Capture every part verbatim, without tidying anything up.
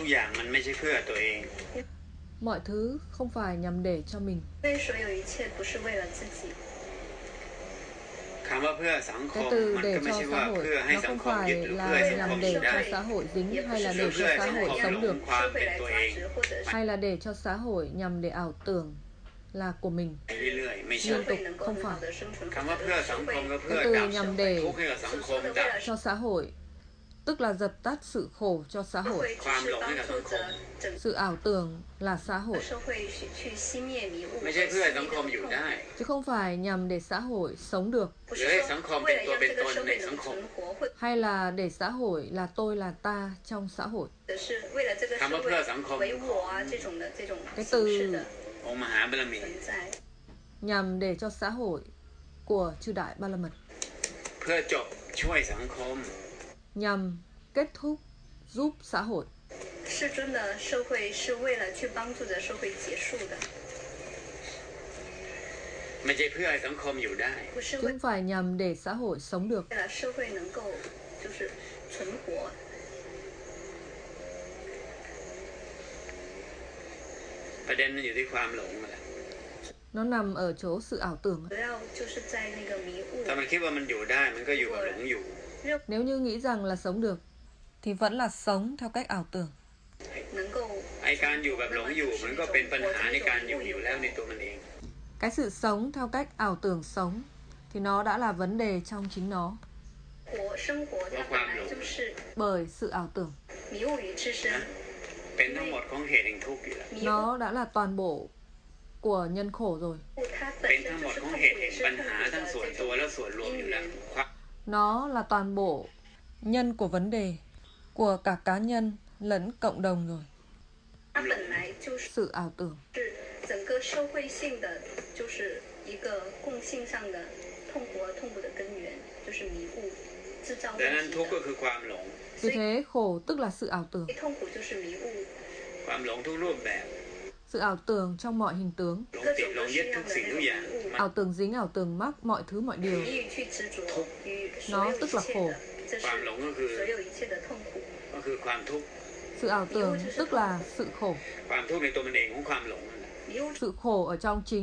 อย่างมันไม่ใช่เพื่อตัวเอง Mọi thứ không phải nhằm để cho mình. คำว่าเพื่อสังค Cái ม từ มัน để ก็ไม่ cho ใช่ xã ว่า hội เพื่อให้ nó สัง không คมยึด phải หรือเพื่อ là ให้สังคม nhằm อ để ยู่ได้ cho xã hội dính hay là หรื để อเพื่อ cho ให้ xã สัง hội คมหล sống ง được, ความเป็นตัวเอง hay là để cho xã hội nhằm để ảo tưởng là của mình เรื่อยๆไม่ใช่ liên tục, không phải. คำว่าเพื่อสังคมก็เพื่อ Cái từ ดับ nhằm ทุ để กข์ให้กับสังคมดับ cho xã hội, tức là dập tắt sự khổ cho xã hội. ความหลงให้กับสังคม Sự ảo tưởng là xã hội, ไม่ใช่เพื่อให้สังคมอยู่ได้ chứ không phải nhằm để xã hội sống được, หรือให้สังคมเป็นตัวเป็นตนในสังคม hay là để xã hội là tôi là ta trong xã hội. คำว่าเพื่อสังคม Cái từ องค์มหาบารมี nhằm để cho xã hội của chư Đại Ba La Mật, เพื่อจบช่วยสังคม nhằm kết thúc giúp xã hội. 世尊的社会是为了去帮助着社会结束的， ไม่ใช่เพื่อให้สังคมอยู่ได้不是 Chứ 为 không phải nhằm để xã hội sống được. 了社会能够就是存活。 ประเด็นมันอยู่ที่ความหลงนั่นแหละ Nó nằm ở chỗ sự ảo tưởng. 主要就是在那个迷雾。 ถ้ามันคิดว่ามันอยู่ได้มันก็อยู่กับหลงอยู่ Nếu như nghĩ rằng là sống được thì vẫn là sống theo cách ảo tưởng. 能够ไอการอยู่แบบหลงอยู่มันก็เป็นปัญหาในการอยู่อยู่แล้วในตัวมันเอง Cái sự sống theo cách ảo tưởng sống thì nó đã là vấn đề trong chính nó, 活生活它本来就是 bởi sự ảo tưởng. 迷雾与自身， เป็นทั้งหมดของเหตุแห่งทุกข์อยู่แล้ว迷 Nó 雾 đã là toàn bộ của nhân khổ rồi. 它เป็本นทั้ง身หม就ด是ของ痛苦， เหตุแห่ง是ปัญ痛หา苦ทั้ง的ส่วน这ตัว种และส่วนรวมอยู่แล้ว Nó là toàn bộ nhân của vấn đề, của cả cá nhân lẫn cộng đồng rồi. 它本来就是 Sự ảo tưởng. 整个社会性的，就是一个共性上的痛苦和痛苦的根源，就是迷雾制造ดังนั้น问ทุกข์题ก็的。 คือความหลง Vì thế khổ tức là sự ảo tưởng. 痛苦就是迷雾， ความหลงทุกรูปแบบ Sự ảo tưởng trong mọi hình tướng. หลงติดหลงยึดทุกสิ่งทุกอย่างมัน Ảo tưởng dính, ảo tưởng mắc mọi thứ mọi điều. 易于去执着于所 Nó 有一 tức là 切 khổ. 的，这ความ是หลงก็คือ所有一切的痛苦。 ก็คือความทุกข์ Sự ảo tưởng tức là sự khổ. ความทุกข์ในตัวมันเองของความหลงนั่นแหละ迷雾 Sự khổ ở trong chính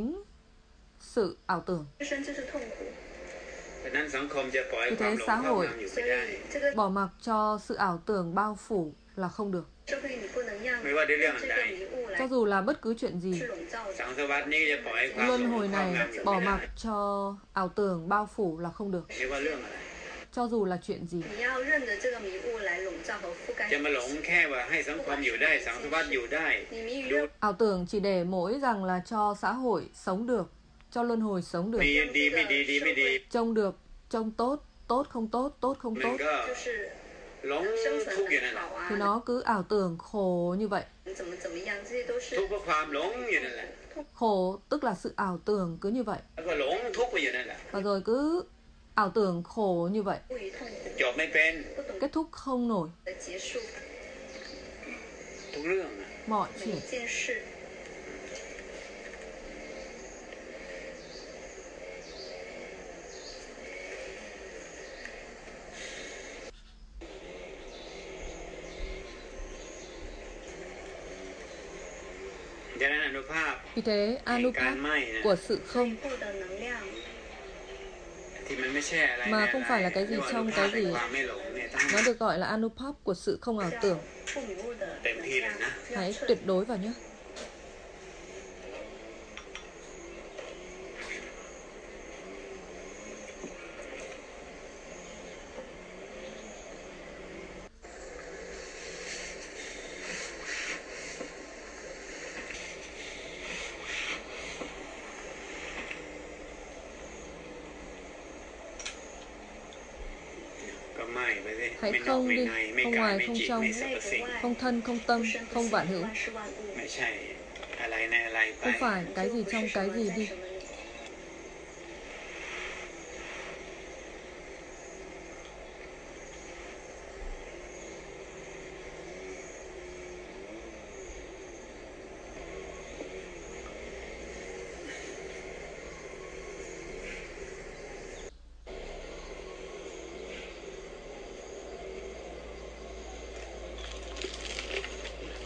sự ảo tưởng. 自身就是痛苦， ดังนั้นสังคมจะปล่อย vì ความ thế หลง xã ครอบ hội งำอยู่所ไม่ได้以这个 bỏ mặc cho sự ảo tưởng bao phủ là không được. 社会你不能让ไม่ว่าด้วยเรื่องอัน这ใด个迷雾来 Cho dù là bất cứ chuyện gì, 去笼罩สั着ง。สารวัฏนี้ก็จะปล่อยให้ความหล luân ง hồi ครอบ này งำอยู่ bỏ ไม่ได้ mặc cho ảo tưởng bao phủ là không được. ไม่ว่าเรื่องอะไร Cho dù là chuyện gì, 你要任着这个迷雾来笼罩和覆盖จะมาหลงแค่ว่าให้สังคมอยู่ได้สังสารวัฏอยู่ได้你迷于ดู任 ảo tưởng chỉ để mỗi rằng là cho xã hội sống được, cho luân hồi sống được, ดีดีไม่ดีดีไม่ดี trông được, trông tốt, tốt không tốt, tốt không มัน tốt, ก็就是หลง生ทุกข์存อยู่很นั่นแหละ好啊， thì nó cứ ảo tưởng khổ như vậy. 怎么怎么样，这些都是ทุกข์เพราะความหลงอยู่นั่นแหละ Khổ tức là sự ảo tưởng cứ như vậy, แล้วก็หลงทุกข์ไปอยู่นั่นแหละ và rồi cứ ảo tưởng khổ như vậy, 不于痛苦， จบไม่เป็น不懂 kết thúc không nổi 得结束ทุกเรื่องอะ mọi 每 chuyện. 一件事。 ดังนั้นอนุภาพ Vì thế แห่งการ Anupap ไหม้นะ của sự 最 không 后的能量ที่มันไม่ใช่อะไร mà ใน không อะไร phải là cái gì เรียกว่าอ trong นุภาพ cái แห่ง gì. ความไม่หลงเนี่ยทั้ง Nó được gọi là Anupap của sự không ảo 叫 tưởng. 不迷雾的เต็ม能ที่เลย量นะ要 Hãy 彻 tuyệt đối vào nhé. Có mai vậy đi. Hãy Mấy nọ, không mấy đi, này, mấy không cái, ngoài, mấy không chị, trong, mấy sự vật sinh. không thân, không tâm, 不生不 không 息 vạn hữu. 万事万物 Mấy chạy,อะไรในอะไรไป Không phải cái gì 不 trong 是什 cái 么 gì 在 đi. 什么里。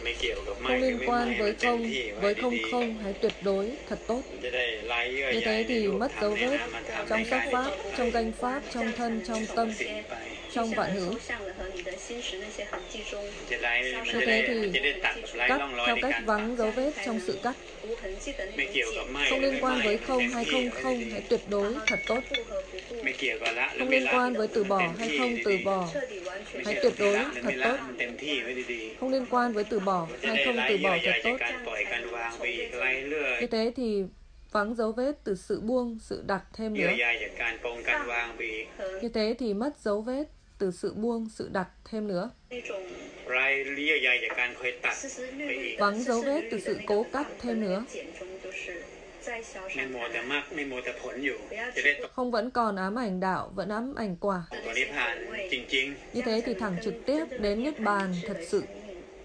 ไม่เกี่ยวกับไม่ Không หรือ liên ไม่ quan ไม่ với มันเต็ม không, ที่ไว้ với ดี không ๆ không hãy tuyệt đối, thật tốt. จะได้ไล่เยื่อ Như ใย thế ใน thì รูป mất ธรร dấu มเนี่ย vết นะมันทำใน trong กา sắc ย pháp, trong danh pháp, trong thân, trong tâm, สิ่งไป trong 像 vạn 很 hữu. 抽象的和你的心识那些痕迹中จะไล่มัน Như จะได้ thế thì มันจะได้ตัดแบบไล่ cắt ร่องรอย theo ใน cách การตัด vắng dấu vết trong sự cắt. 无痕迹的那ไม่种เกี่ยวกับ解， ไม่ Không หรือ liên ไม่ quan ไม่ với มัน không เต็ม hay ที่ không ไว้ không ดี hãy tuyệt đối, 然后 thật 不 tốt. 和不顾ๆไม่เกี่ยวกับละหรือ Không ไม่ liên ละ quan với từ bỏ เต็ม hay ที่ không từ bỏ. 彻底完全ไม่ Hãy ใช่ tuyệt ไม่ đối, ละหรือไม่ thật ละ tốt. มันเต็มที่ไว้ดี Không liên quan với từ bỏ ๆจะ hay ได้ không ไล่ từ เยื่อ bỏ ใย thật จาก tốt. การปล่อยการวางไปอีกไล่เลื่อย Như thế thì vắng dấu vết từ sự buông, sự đặt thêm เยื่อ nữa. ใยจากการปรงการวางไปอีก Như thế thì mất dấu vết từ sự buông, sự đặt thêm nữa. 那种ไล่เยื่อใยจากการคอยตัด丝丝缕缕的 Vắng 丝 dấu 丝 vết 缕 từ 缕的 sự 那 cố 个 cắt 放 thêm 和那 nữa. 个剪中，就是再消ไม่散มัว开แต่来。 มากไม่มัวแต่ผลอยู่ จะได้ตก Không vẫn còn ám ảnh đạo, vẫn ám ảnh quả. ตัวนิพพานจริง Như thế thì thẳng trực tiếp đến Niết Bàn thật sự. ๆ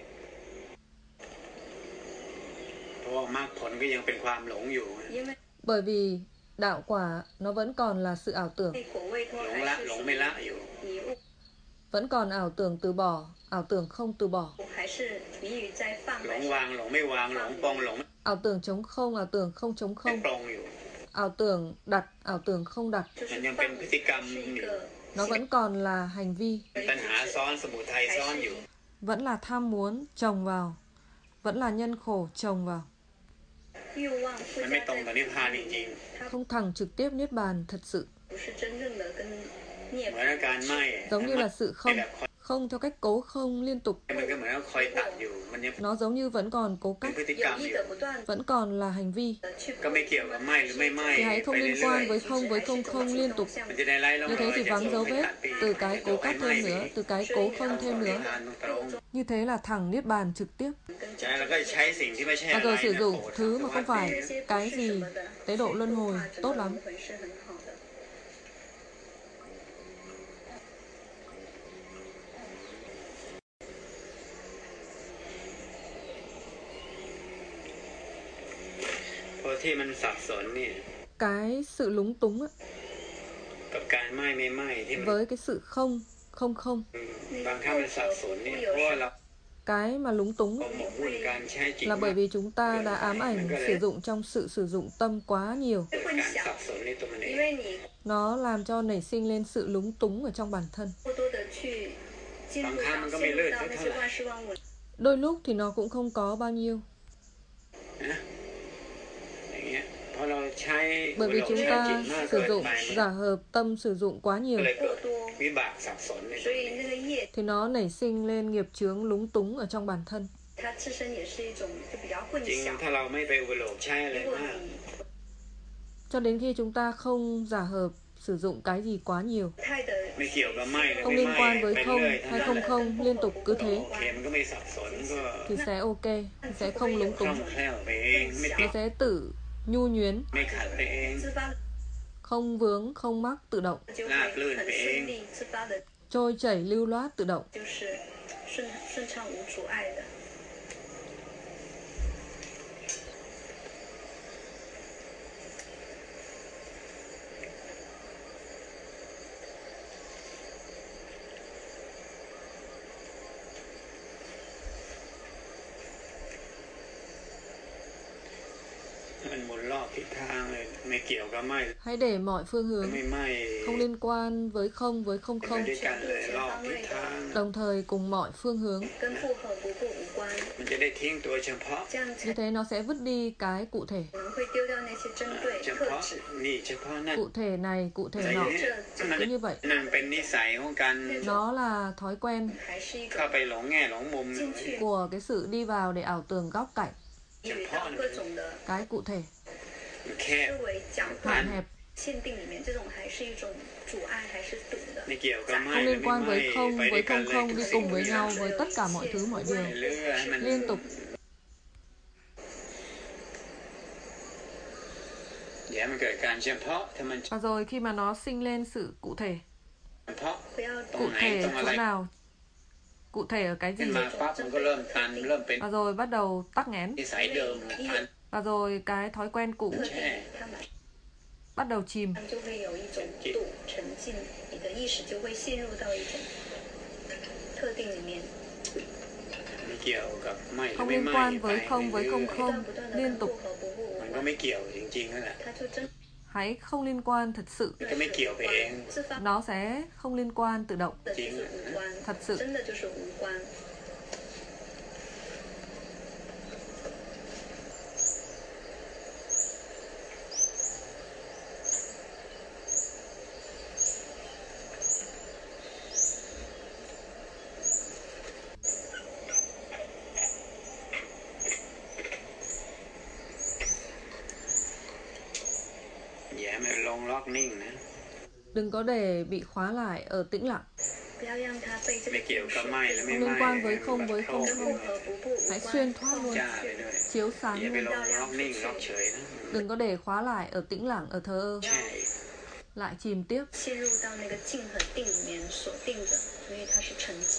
เพราะว่ามากผลก็ยังเป็นความหลงอยู่因为 Bởi vì đạo quả nó vẫn còn là sự ảo tưởng, 果位托หลง还ละ是หลง属ไม่于ละอยู่迷雾， vẫn còn ảo tưởng từ bỏ, ảo tưởng không từ bỏ, 还是迷于在放หล还ง是วางหลงไม่วางหลงปองหลง ảo tưởng trống không, ảo tưởng không trống ไม่ không, ปรงอยู่ ảo tưởng đặt, ảo tưởng không đặt. 就是มันยัง放เป็นพฤติกรรม是อ一ยู่个 Nó vẫn còn là hành vi, ตัณหาซ้อนสมุทัย还ซ้อน是อยู่ vẫn là tham muốn chồng vào, vẫn là nhân khổ chồng vào. 欲望附มัน加ไม่ตรง在กับนิพพานจริง它 Không thẳng trực tiếp Niết Bàn thật sự, 不是真正的跟涅ๆเหมือนอาการ槃ไหม้ giống như là sự ไอ้ không, แบบคอย không theo cách cố không liên tục. มันก็เหมือนกับคอยตัดอยู่ มันยัง Nó giống như vẫn còn cố เป็น cách, พฤติกรรม有อ意ยู่的不断 vẫn còn là hành vi. 的去ก็ไม่เกี่ยวกับไหม้หรือไม่ไหม้ Thì hãy không ไป liên เรื่อย quan với không với không không liên tục. ๆมันจะได้ไล่ร่อง Như รอ thế ย thì จาก vắng ตัว dấu ไป vết ตัดไป từ cái ตั cố วไป cắt ไหม้ thêm ไป nữa, từ cái cố không thêm นิพ nữa. พานตรง Như thế là thẳng Niết Bàn trực tiếp. ใช่แล้วก็ใช้สิ่งที่ไม่ใช่ Và อะไร rồi sử นะ dụng โกรธ thứ mà không สวัส phải ดี这些不 cái 是什 gì, 么的 tế độ luân 净 hồi, 化整 tốt 个 lắm. 灵魂是很好的。 เพราะที่มันสับสนเนี่ย Cái sự lúng túng á, กับการไหม้ไม่ไหม้ที่มัน với cái sự không, không không, บางครั้งมันสับสนเนี่ยเพราะว่าเรา cái mà lúng túng หมกมุ่นการใช้จิต là มา bởi ก vì chúng ta đã ám ảnh sử dụng trong sự sử dụng tâm quá nhiều. 会混การ淆สับสนในตัวมันเอ因ง为你 Nó làm cho nảy sinh lên sự lúng túng ở trong bản thân. 过多的去进入到陷入到那些万事万物， Đôi lúc thì nó cũng không có bao nhiêu. นะอย่างเงี้ยพอเราใช้ Bởi vì เรา chúng ใช้จิต ta มาก sử เกิน dụng ไปมัน giả hợp tâm sử dụng quá ก็ nhiều เลยเกิ过ด多， วิบากสับสนใน所ตัว以เอง那个业 thì nó nảy sinh lên nghiệp chướng lúng túng ở trong bản thân. 它自身也是一种就比较混จริง淆。 ถ้าเราไม่ไปอุปโลกใช้อะไร如果มาก你 Cho đến khi chúng ta không giả hợp sử dụng cái gì quá nhiều, 太的ไม่เกี่ยวกับไหม้หรือ không ไม่ liên ไหม้ quan ไป với เรื่ không อยๆ hay ทั้งนั้น không không liên tục cứ thế โอเคมันก็ไม่สับสนก็ thì sẽ ok, sẽ không lúng คล่อง túng, แคล่วไปเองไม่ติ nó ด sẽ tự nhu nhuyến, ไม่ขัดไปเอง自发 không vướng, không mắc tự động, 的就会很顺利，自发的 trôi chảy lưu loát tự động. 就是顺顺畅无阻碍的。 มันหมุนรอบทิศทางเลยไม่เกี่ยวกับไหม้ Hãy để mọi phương hướng ไม่ไหม้ không liên quan với không với không ไป không, ด้วยกันเลยรอบทิศทาง đồng thời cùng mọi phương hướng. 跟复合不顾无关， มันจะได้ทิ้งตัวเฉพาะ这样 Như 才 thế nó sẽ vứt đi cái cụ thể. 可能会丢掉那些针对เฉ特พาะ质。 นี่เฉพาะนั่น Cụ thể này, cụ แต่ thể อย่าง nọ. นี้มัน Cứ như vậy. นั่นเป็นนิสัยของการ Nó là thói quen 还是一เข้า个ไปหลงแง่หลงมุม进去 của cái sự đi vào để ảo tưởng góc cạnh, 与到各种的 cái cụ thể, แคบ思维讲 hạn 话 hẹp, 限定里面，这种还是一种阻碍，还是堵的。 ไม่เกี่ยวกับไหม้ không หรือ liên ไม่ quan ไหม้ với không ไปด้ว với ยกัน không เลย không ทุ đi กสิ่ง cùng ทุ với กอย่าง nhau với tất cả mọi thứ mọi điều, เรื่อยให้มัน liên tục. เดี๋ยวมันเกิดการเฉพาะถ้ามัน Và rồi khi mà nó sinh lên sự cụ thể, เฉพาะ不要ตรง cụ ไหน thể ตรงอะ chỗ ไร nào, cụ thể ở cái ขึ้น gì, มาปั๊บมันก็เริ่มตันเริ่มเป็น và rồi bắt đầu tắc nghẽn, นิสัยเดิมตัน và rồi cái thói quen cũ 特定，它马 bắt đầu chìm, 上就会有一种堵沉浸，你的意识就会陷入到一种特定里面。 ไม่เกี่ยวกับไม่หรือ Không ไม่ liên ไม่ quan ไป với không với เรื่ không อย không 不断的 liên 不 tục. 和不不ๆ无มันก็关ไม่เกี่ยวจริงๆนั่นแหละ它就真 Hãy không liên quan thật sự. มันก็ไม่เกี่ยวไปเอง自发 Nó sẽ không liên quan tự động. 的就是无关 thật sự. 真的就是无关อย่าให้มันลงล็อกนิ่งนะ Đừng có để bị khóa lại ở tĩnh lặng. 不要让它被这ไม่个เกี่ยว定กับ数ไม่หรือไม่ Không ไม่ liên quan với không với เข้า không 跟 không. 不和不不无 Hãy 关 xuyên thoát luôn. จ้าไปด้วย Chiếu อย่า sáng ไป luôn. ลงล็อกนิ่งล็อกเฉยนะ Đừng có để khóa lại ở tĩnh lặng, ở thờ ơ. ใช่ Lại chìm tiếp. 陷入到那个静和定里面锁定着，所以它是沉静。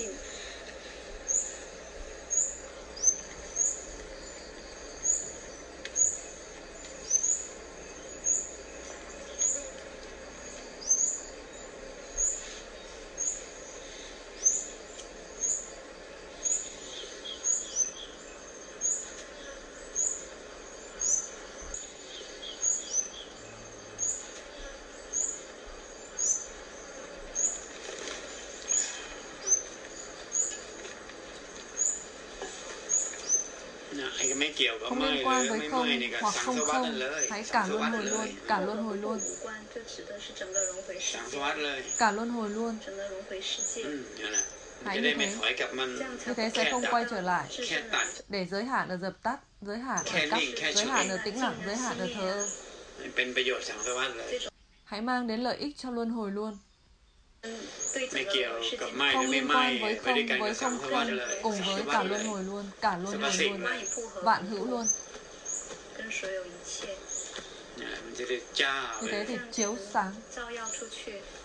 นะไอ้ก็ไม่เกี่ยวกับ Không ไม่ liên หรือ quan ไม่ với ไม่ không นี่ก็ hoặc สัง không สวัสดิ์ không. เลย Hãy สั cả งส luân วัส hồi ดิ์เลย luôn, cả luân hồi 不 luôn. 无关，就指的是整个轮回世สังส界， วัสดิ์เลย Cả luân hồi luôn. 整个轮回世界อื，มนั่นแหละมัน Hãy จะ như ได้ไม่ thế. ถอยกลับมัน这样才 Như thế 不 sẽ không quay trở lại. 置身难 Để giới hạn ở dập tắt, giới hạn ở Khen cắt, đi, khen giới chửi. hạn ở tĩnh lặng, giới hạn ở thờ ơ. เป็นประโยชน์สังสวัสดิ์เลย Hãy mang đến lợi ích cho luân hồi luôn. 对ไม่整个เกี่ยว轮回世กับ界。 ไม่หรือ Không ไม่ liên ไม่ quan với ไปด้วย không กันกับ với สัง không สวัส không ดิ์เลย cùng สัง với สวั cả สดิ์เล luân ย hồi luôn, cả luân hồi Sẽ luôn, 蚂蚁不和 vạn hữu luôn. 跟所有一切เนี่ยมันจะได้จ้า Như เลย thế thì chiếu sáng. 照耀出去。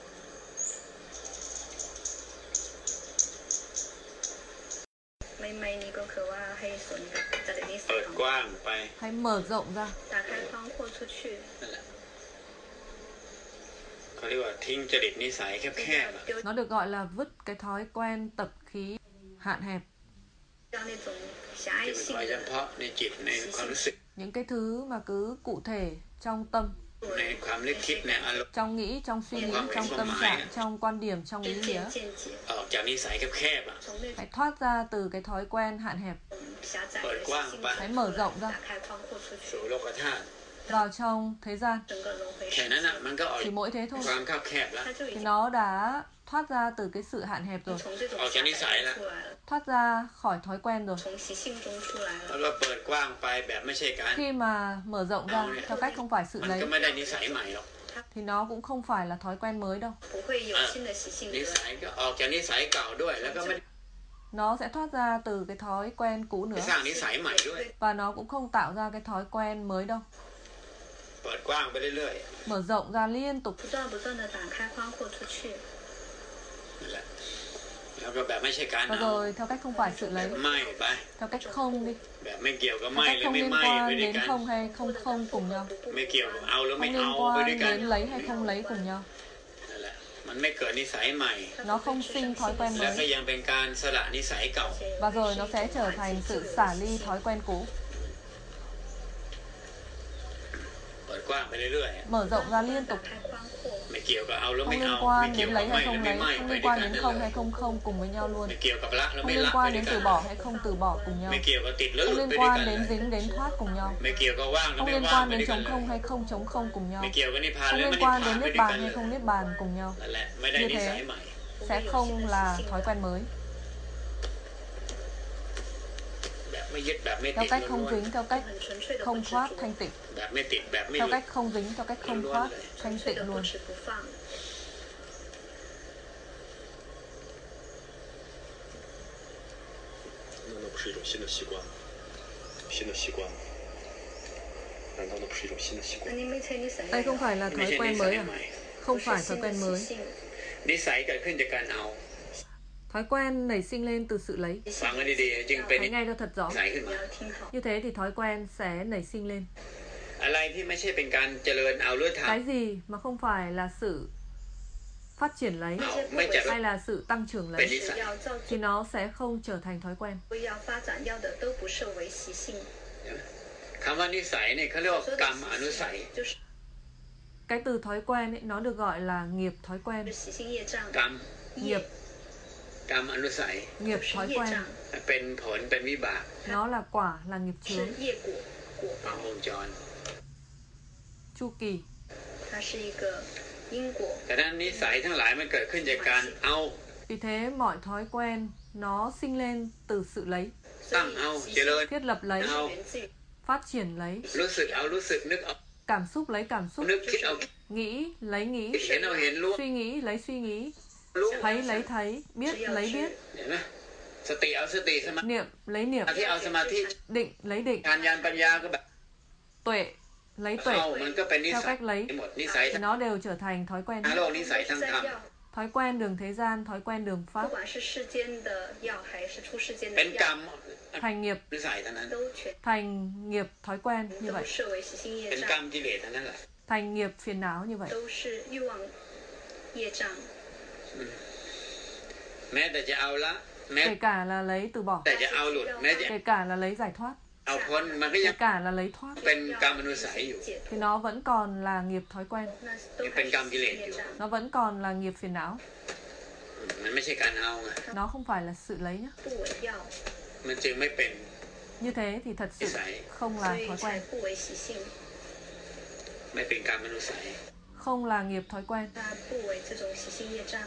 每每你ก็คือว่าให้สนกับจริตนิสัเปิยดของกว้างไป Hãy mở rộng ra. 打开宽阔出去， นั่นแหละเขาเรียกว่าทิ้งจริตนิสัยแคบๆอะ丢 Nó được gọi là vứt cái thói quen tập khí hạn hẹp. 掉那种狭ที่隘มัน性ไว้เฉ的พาะในจิตในความรู้สึก Những cái thứ mà cứ cụ thể trong tâm, ในความนึกคิดในอารมณ์ trong nghĩ, trong suy nghĩ, trong tâm trạng, trong quan điểm, trong ý 知 nghĩa. 见见解， ออกจากนิสัยแคบๆอ่ะ从那 Hãy thoát ra từ cái thói quen hạn hẹp, 种狭窄เปิด的กว้าง心ไป hãy mở rộng 打 ra 开宽阔出去สู่，โลกธาตุ vào trong thế gian. 整个轮回แค่世นั้นอ่ะ界， มันก็ออก Chỉ mỗi thế thôi. ความเข้าแคบแล้ว它就已 Thì 经 nó đã thoát ra từ cái sự hạn hẹp rồi, 从这种ออกจากนิสัย狭แล้ว窄出来了， thoát ra khỏi thói quen rồi. 从习性中出来แล้ว了。 เราเปิดกว้างไปแบบไม่ใช่การ Khi mà mở rộng ra theo cách không phải sự มัน lấy ก็ไม่ได้นิสัยใหม่หรอก thì nó cũng không phải là thói quen mới đâu. 不会有新的习性นิ得สัยก็ออกจากนิสัยเก่าด้วย แล้วก็ไม่ Nó sẽ thoát ra từ cái thói quen cũ ได้ nữa สร้างนิสัยใหม่ด้วย và nó cũng không tạo ra cái thói quen mới đâu. เปิดกว้างไปเรื่อย Mở rộng ra liên tục, 不断不断的打开宽阔出去， ๆนั่นแหละแล้วก็แบบไม่ใช่การ và เอา rồi theo cách không phải sự lấy, ไม่ไป theo cách không đi, แบบไม่เกี่ยวกับ theo ไม่ cách หรือ không ไม่ liên ไม่ไป quan ด้วย đến กัน không hay không không cùng nhau, ไม่เกี่ยวกับเอาหรือ không ไม่ liên เอาไปด้วย quan กัน đến lấy hay không lấy cùng nhau. นั่นแหละมันไม่เกิดนิสัยใหม่ Nó không sinh thói quen แล้วก็ mới ยังเป็นการสละนิสัยเก่า và rồi nó sẽ trở thành sự xả ly thói quen cũ. เปิดกว้างไปเรื่อยๆอะ Mở rộng ra liên 打 tục, 开宽阔， ไม่เกี่ยวกับเอาหรือ không ไม่ liên เอาไม่ quan เกี่ยว đến กับ lấy ไม่ hay หรือ không ไม่ lấy, ไม่ không ไป liên ด้วย quan กัน đến นั่น không เล hay ย không không cùng với nhau luôn, ไม่เกี่ยวกับละหรือ không ไม่ liên ละไป quan ด้ว đến ยกัน từ bỏ hay không từ bỏ cùng nhau, ไม่เกี่ยวกับติดหรือห không ลุด liên ไปด้วย quan กัน đến dính đến thoát cùng nhau, ไม่เกี่ยวกับว่างหรือ không ไม่ liên ว่าง quan ไป đến ด้วยกัน chống เลย không hay không chống không cùng nhau, ไม่เกี่ยวกับนิพพาน không หรือ liên ไม่นิพ quan พาน đến ไป niết ด้วยกั bàn นเล hay ย không niết bàn cùng nhau, นั่นแหละไม่ได้ như นิสัย thế ใหม่ sẽ không là thói quen mới. แบบไม่ยึดแบบไม่ Theo ติด cách ล้ không วน dính, theo cách 很纯粹的不 không 执 thoát 着， thanh tịnh, ๆแบบไม่ติดแบบไม่ห theo ลุด cách không dính, theo cách không thoát 纯 thanh 粹 tịnh 的不 luôn. 执不放。 难道不是一种新的习惯吗？新的习惯吗？难道那不是一种新的习惯那？你没猜你什么？ Đây không phải là ไม่ thói ใช่นิ quen สั mới ย à? ใหม่ Không 不是 phải 新 thói 的 quen 习 mới. 性， นิสัยเกิดขึ้นจากการเอา Thói quen nảy sinh lên từ sự lấy. ฟังให้ดีๆจึงเป็น Hãy nghe cho thật rõ. นิสัยขึ้น你มา要听好。 Như thế thì thói quen sẽ nảy sinh lên. อะไรที่ไม่ใช่เป็นการเจริญเอาหรือท Cái gì mà không phải là sự phát triển lấy ไม่จัด hay là sự tăng trưởng เป็น lấy นิสัย要造 thì 就 nó sẽ không trở thành thói quen. 要发展要的都不设为习性。 คำว่านิสัยเนี่ยเขาเรียกว่า说กร的รมอนุ习สัย性就是 Cái từ thói quen ấy, nó được gọi là nghiệp thói quen. 习性业障กรรม业 nghiệp กรรมอนุสัย nghiệp 是 thói 业 quen 障， เป็นผลเป็นวิบาก nó là quả là nghiệp 是 chướng 业果果ขอ报ง，วงจร chu kỳ. 它是一个因果。 แต่นั้นนิสัยทั้งหลายมันเกิดขึ้นจากการเอา Vì thế mọi thói quen nó sinh lên từ sự lấy, ตั้งเอาเจริญ thiết lập lấy, 是源自于 phát triển lấy, รู้สึกเอารู้สึกนึกเอา cảm xúc lấy cảm xúc, นึกคิดเอา nghĩ lấy nghĩ, เห็นเอาเห็นรู้ suy nghĩ lấy suy nghĩ, รู้ thấy lấy thấy, biết 只要 lấy 是 biết, เห็นไหมสติเอาสติสมา niệm lấy niệm, ธิเอาสมาธิ định lấy định, การยานปัญญาก็แบบ tuệ lấy เข้า tuệ, มันก็เป็นนิ theo สัย cách lấy หมดนิสัย thì nó đều trở thành thói quen. โลกนิสัย是ทางธรร在ม药， Thói quen đường thế gian, thói quen đường 不 pháp 管是世间的药还是出世间เป็的นกรร药ม thành nghiệp, นิสัยเท่านั้น都全 thành nghiệp thói quen như 都 vậy, 设为习性เป็业นกรร障， มกิเลสเท่านั้นแหละ thành nghiệp phiền não như vậy. 都是欲望业障。 แม้แต่จะเอาละแม้ Kể cả là lấy từ bỏ, แต่จะเอาหลุดแม้จะ kể cả là lấy giải thoát, เอาพ้นมันก็ยั kể ง cả là lấy thoát เป็นกรรมอนุสัยอยู่解 thì nó vẫn còn là nghiệp thói quen, 那都ยัง还เป็น是กรรมกิเล习ส性อยู่业障。 nó vẫn còn là nghiệp phiền não, มันไม่ใช่การเอาไง nó không phải là sự lấy nhá. 不为药， มันจึงไม่เป็น Như thế thì thật sự không 所 là 以 thói 才 quen, 不为习性， ไม่เป็นกรรมอนุสัย không là nghiệp thói quen. 它不为这种习性业障。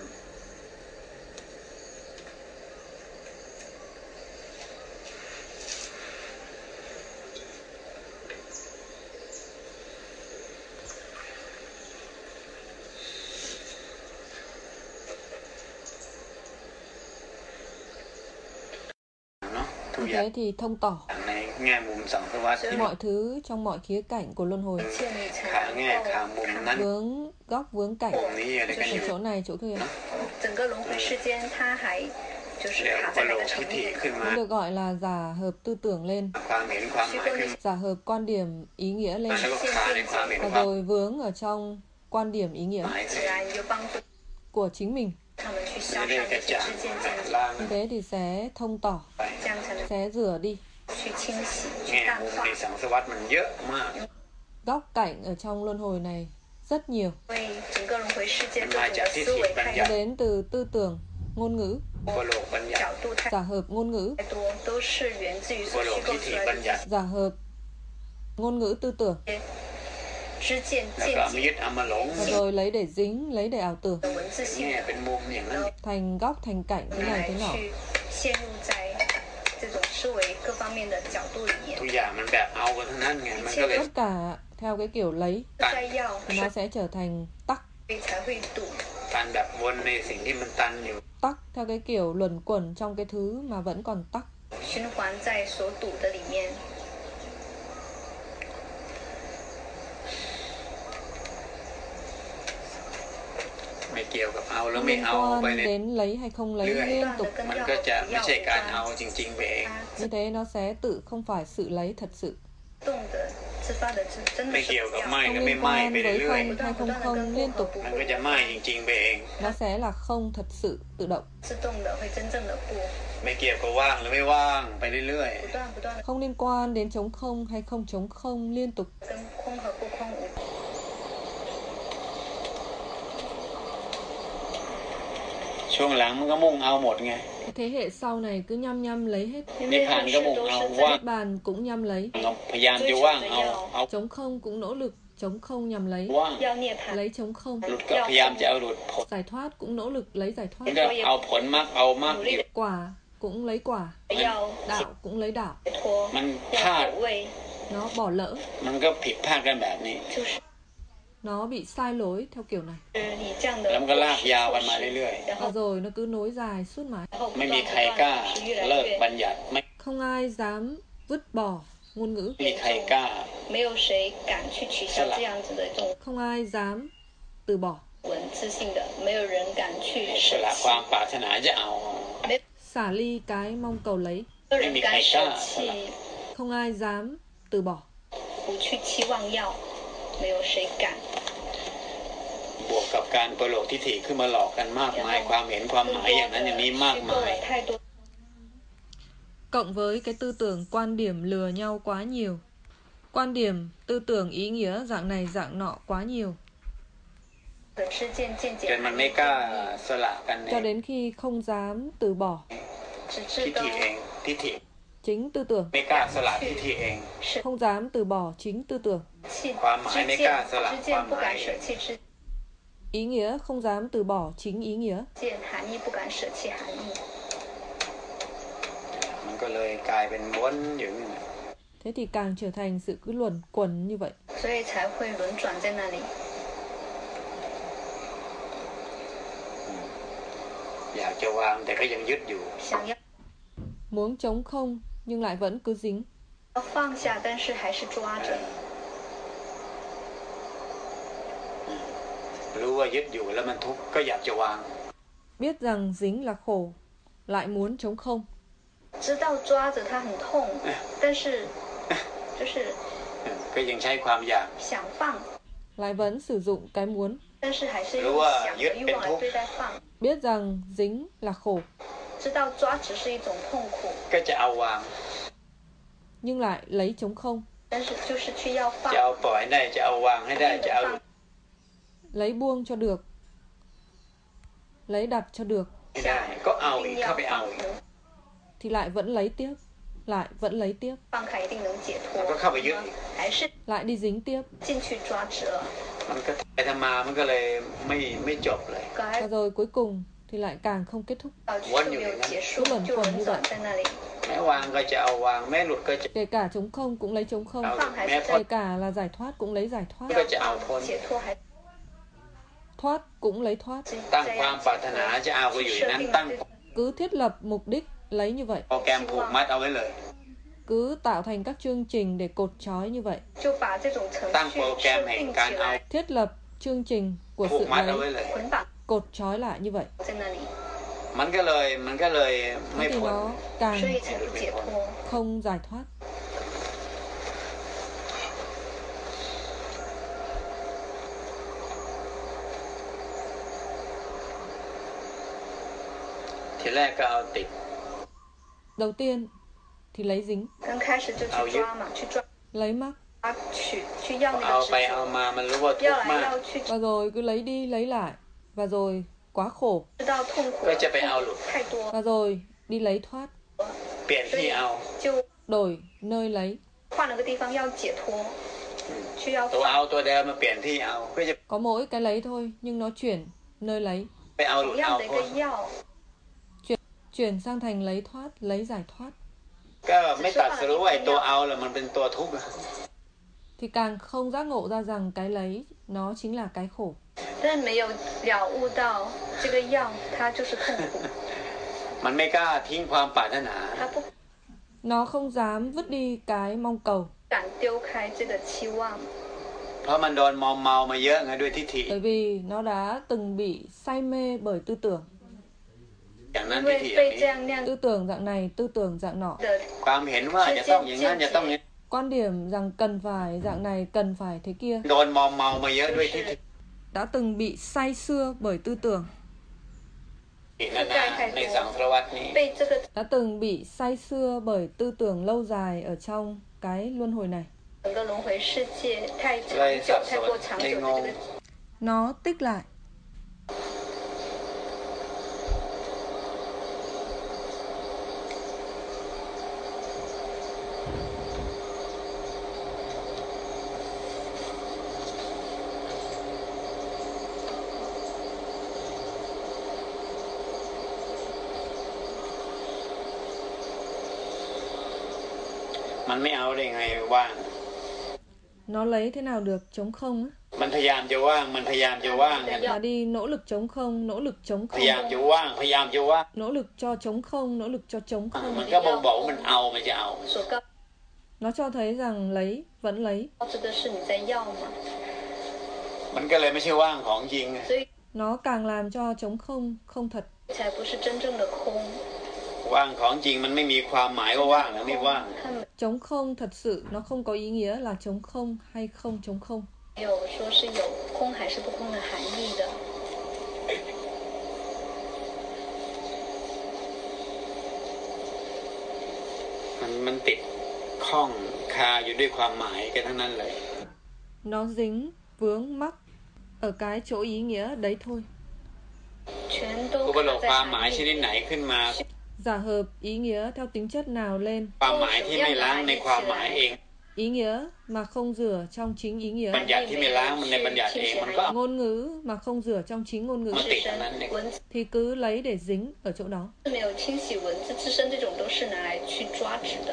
เนาะทุก Như อย่าง thế thì thông tỏ ในแง่มุมสังสารวัฏที่ mọi thứ trong mọi khía cạnh của luân hồi, 而且你才ขาแง่能ขา够มุม看นั้น vướng góc vướng cạnh มุมนี้อะไรกันอ ở ยู่ chỗ này chỗ kia, 整个轮回世间，它还就是เรียก卡ว่า在โล哪个กทิฏ层ฐิ面？ ขึ้นมา cũng được gọi là giả hợp tư tưởng lên, ความเห็นความหมายขึ้นมา giả hợp quan điểm ý nghĩa lên, แล้วก็ขาในความเห็น và ความ rồi vướng ở trong quan điểm ý nghĩa หมาย自然就帮助 của chính mình. 他们去消ไม่散ได้กระ这些จ่าง知见见解， ล่าง Như thế thì sẽ thông tỏ, ไป这样才能 sẽ rửa đi. 去清洗、 แง่去淡มุม化ใน。สังสารวัฏมันเยอะมาก Góc cạnh ở trong luân hồi này rất nhiều, 因为整个轮回世界各种มา的จากทิฏ思ฐิ维ปัญ太ญา đến từ tư tưởng, ngôn ngữ, อุปโลกปัญญา角度太 giả hợp ngôn ngữ, 太多，都是源自于อุป所โล虚ก构ทิฏ出ฐิ来ปัญ的ญา giả hợp ngôn ngữ tư tưởng, 知见แล้วก็见เอามายึ解ดเอามาหลง và rồi lấy để dính, lấy để ảo tưởng, 的文字性แง่เป็นมุมอย่างนั้น thành góc thành cạnh thế này 来 thế nọ. 去陷入在这种思维各方面的角度里面ทุ。กอย่างมันแบบเอากันทั้งนั้นไงมันก็เลย Tất cả theo cái kiểu lấy 在药 thì nó sẽ trở thành tắc, 所以才会堵， การแบบวนในสิ่งที่มันตันอยู่ tắc theo cái kiểu luẩn quẩn trong cái thứ mà vẫn còn tắc. 循环在所堵的里面。 ไม่เกี่ยวกับเอาหรือ Không ไม่ liên เอาไป quan เลย đến lấy hay không lấy Lười. liên 不断 tục. 的跟มัน药ก็จะ不ไม่要ใช่การ无เอา关， จริงๆไปเอง它 Như thế nó sẽ tự không phải sự lấy thật sự. 动的自发的是真ไม่的是เกี่ยว不กับ要， ไหม้ Không ก็ไม่ liên ไหม้ quan ไป với เรื่อย không 不 hay 断不 không 断的 không 跟 liên 不 tục. 和不ๆมัน不ก็จะไหม้จริงๆไปเอง Nó sẽ là không thật sự tự động. 自动的会真正的不ไม่เกี่ยวกับว่างหรือไม่ว่างไปเรื่อย不断不断的 Không liên quan đến trống không hay không trống không liên tục. 跟空和不空无ๆช่วงหลังมันก็มุ่งเอาหมดไง Cái thế hệ sau này cứ nhăm nhăm lấy hết. 因นิพ为พาน后ก็世มุ่ง都เอา是ว่าง Niết bàn cũng nhăm lấy. พยายามจะว่างเอาเอา Trống không cũng nỗ lực trống không nhằm lấy. ว่าง要涅槃， Lấy trống không. หลุดก็พยายามจะเอาหลุดผล Giải thoát cũng nỗ lực lấy giải มัน thoát. ก็เอาผลมากเอามากอยู่ Quả cũng lấy quả. 要 Đạo cũng lấy đạo. 解脱， มันพ要ลาด口味， Nó bỏ lỡ. มันก็ผิดพลาดกันแบบนี้就是 Nó bị sai lối theo kiểu này. 以这样的แล้วมันก็ลากยาวกันมาเรื่อย然 Và 后 rồi nó cứ nối dài suốt mãi. 然后ๆ不ไม่断มี不ใครกล้า断是越来เลิก越บัญญัติไม่ Không ai dám vứt bỏ ngôn ngữ. มีใครกล้า没有谁敢去取消这样子的这种 Không ai dám từ bỏ. 文字性的，没有人敢去ส舍ละ弃ความปรารถนาจะเอา Xả ly cái mong cầu lấy. 没有人敢舍弃， Không ai dám từ bỏ. 不去期望要，没有谁敢。 บวกกับการประโลกทิฏฐิขึ้นมาหลอกกันมากมายความเห็นความหมายอย่างนั้นอย่างนี้มากมาย Cộng với cái tư tưởng quan điểm lừa nhau quá nhiều, quan điểm, tư tưởng ý nghĩa dạng này dạng nọ quá nhiều, cho nên mới có sơ lạกัน cho đến khi không dám từ bỏ ทิฏฐิเองทิฏฐิ chính tư tưởng, ไม่กล้าสละทิฏฐิเอง không dám từ bỏ chính tư tưởng, ความหมายไม่กล้าสละความหมาย ý nghĩa không dám từ bỏ chính ý nghĩa. มันก็เลยกลายเป็นวนอยู่อย่างนี้ Thế thì càng trở thành sự cứ luẩn quẩn như vậy. 所以才会轮转在那里。 อยากจะวางแต่ก็ยังยึดอยู่想要 Muốn trống không nhưng lại vẫn cứ dính. 放下，但是还是抓着。 รู้ว่ายึดอยู่แล้วมันทุกข์ก็อยากจะวาง Biết rằng dính là khổ, lại muốn trống không. 知道抓着它很痛，但是就是ก็ยังใช้ความอยาก想放， Lại vẫn sử dụng cái muốn. 但是还是用想的欲望来对待放。 Biết rằng dính là khổ, 知道抓只是一种痛苦， ก็จะเอาวาง nhưng lại lấy trống không. 但是就是去要放จะ，เอาปล่อยให้ได้จะเอาวางให้ได้จะเอา Lấy buông cho được, lấy đặt cho được, ให้ได้ก็เอา一อีก定เข้า要ไปเอา放อีก能 thì lại vẫn lấy tiếp, lại vẫn lấy tiếp, 放开一定能解脱แล้วก็เข้าไปยึดอีก还是 lại đi dính tiếp. 进去抓着， มันก็ไปทำมามันก็เลยไม่ไม่จบเลย该 Và rồi cuối cùng thì lại càng không kết thúc. 要就没有结束，就轮转在那里。 แม้วางก็จะเอาวางแม้หลุดก็จะ Kể cả trống không cũng lấy trống không, เอา放还แม้是พ้น kể cả là giải thoát cũng lấy giải thoát, ก็จะเอาพ้น解脱还 thoát cũng lấy thoát. ตั้งความปรารถนาจะเอาก็อยู่อย่างนั้นตั้ง Cứ thiết lập mục đích lấy như vậy, โปรแกรมผูกมัดเอาไว้เลย cứ tạo thành các chương trình để cột trói như vậy, 就把这种程ตั้ง序โปรแกรม设แห่ง定การ起เอา来， thiết lập chương trình của ผูก sự มัดเอาไว้ lấy, เลย捆绑 cột trói lại như vậy. 在那里， มันก็เลยมันก็เลยไม่ Thế thì พ้น nó càng 所以才不解脱。 không giải thoát. ทีแรกก็เอาติด Đầu tiên thì lấy dính, 刚开始就去抓嘛，去抓 lấy mắc, 取去要เอา那个ไป执เอา着， มามันรู้ว่าทุก要ข์来มาก要去， và rồi cứ lấy đi lấy lại, và rồi quá khổ, 知道痛苦ก็จะไปเอาหลุด太多， và rồi đi lấy thoát, เปลี่ยน所ที่以เอา就 đổi nơi lấy. 换了个地方要解脱，去要ตัว放， เอาตัวเดิมมาเปลี่ยนที่เอาก็จะ Có mỗi cái lấy thôi, nhưng nó chuyển nơi lấy, ไปเอาหลุ同ดเอา样的一พ้น个要， chuyển sang thành lấy thoát, lấy giải thoát, ก็ไม่ตัดสรู้ว่าไอ้ตัวเอาแล้วมันเป็นตัวทุกข์ thì càng không giác ngộ ra rằng cái lấy nó chính là cái khổ. 但没有了悟到这个要，它就是痛苦， มันไม่กล้าทิ้งความปรารถนา它不 Nó không dám vứt đi cái mong cầu, 敢丢开这个期望， เพราะมันโดนมอมเมามาเยอะไงด้วยทิฏฐิ bởi vì nó đã từng bị say mê bởi tư tưởng, อย่างนั้น因ทิฏฐิ为อย่าง被这นี้样那样 tư tưởng dạng này, tư tưởng dạng nọ, 的ความเห็นว่าจะต้องอย่างนั้นจะต้องอย่างนี้ quan điểm rằng cần phải dạng này, cần phải thế kia, โดนมอมเมามาเยอะด้วยทิฏฐิ đã từng bị say sưa bởi tư tưởng, นั่นนะในสังสารวัฏนี้被这个 đã từng bị say sưa bởi tư tưởng lâu dài ở trong cái luân hồi này. 整个轮回世界太长เลย久สับส太น过长เลย久ง的ง这个 Nó tích lại, มันไม่เอาได้ไงว่าง nó lấy thế nào được trống không á. มันพยายามจะว่างมันพยายามจะว่างกัน Mà đi nỗ lực trống không, nỗ lực trống พยายาม không, จะว่างพยายามจะว่าง nỗ lực cho trống không, nỗ lực cho trống มัน không. ก็บ่งบอกว่ามันเอามันจะเอา所告 Nó cho thấy rằng lấy, vẫn lấy, 知的是你在要嘛， มันก็เลยไม่ใช่ว่างของจริง所以 nó càng làm cho trống không, không thật. 才不是真正的空。 ว่างของจริงมันไม่มีความหมายว่าว่างหรือไม่ว่าง它 Trống không thật sự nó không có ý nghĩa là trống không hay không trống không. 没有说是有空还是不空的含义的。 มันมันติดข้องคาอยู่ด้วยความหมายกันทั้งนั้นเลย Nó dính, vướng, mắc ở cái chỗ ý nghĩa đấy thôi. 全อุ都ปโลก卡在ความห含มายชนิด义ไหนขึ้นมา Giả hợp ý nghĩa theo tính chất nào lên. ความหมายที่ไม่ล้างในความหมายเอง Ý nghĩa mà không rửa trong chính ý nghĩa. บัญญัติที่ไม่ล้างมันในบัญญัติเองมันก็ Ngôn ngữ mà không rửa trong chính ngôn ngữ มันติดอันนั้นเอง文字 thì cứ lấy để dính ở chỗ đó. 没有清洗文字自身，这种都是拿来去抓纸的。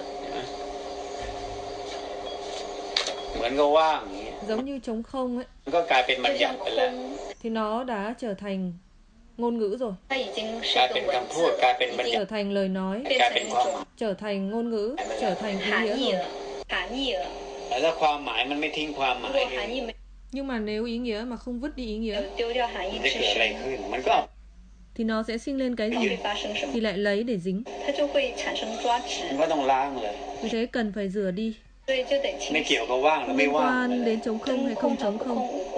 เหมือนก็ว่างอย่างเงี้ย Giống như trống không ấy, มันก็กลายเป็นบัญ就ญั像ติไปแล้ว空， thì nó đã trở thành ngôn ngữ rồi, 它已经是กลาย一个เป็น文คำพูด字กลายเป็น了， บัญ已ญั经 trở ติ thành lời nói, 变กลาย成เป็น一ความห种มาย trở thành ngôn ngữ, trở thành ý 含 nghĩa 义 rồi. 了，含义了。 แต่ถ้าความหมายมันไม่ทิ้งความห如มาย果เลย含义没 Nhưng mà nếu ý nghĩa mà không vứt đi ý 有 nghĩa 丢掉含义จะ之เกิดอะไร身， ขึ้น มันก็ thì nó sẽ sinh lên cái 会 gì? 发生什么 Thì？lại lấy để dính. 它就会产生抓มัน纸， ก็ต้องล้างเลย Vì thế cần phải rửa đi. 所以就得ไม่清เกี่洗ยว。กับว่างหรือ Không ไม่ liên ว่าง quan đến trống không 跟 hay 空 không 和 trống 不空 không. 无关。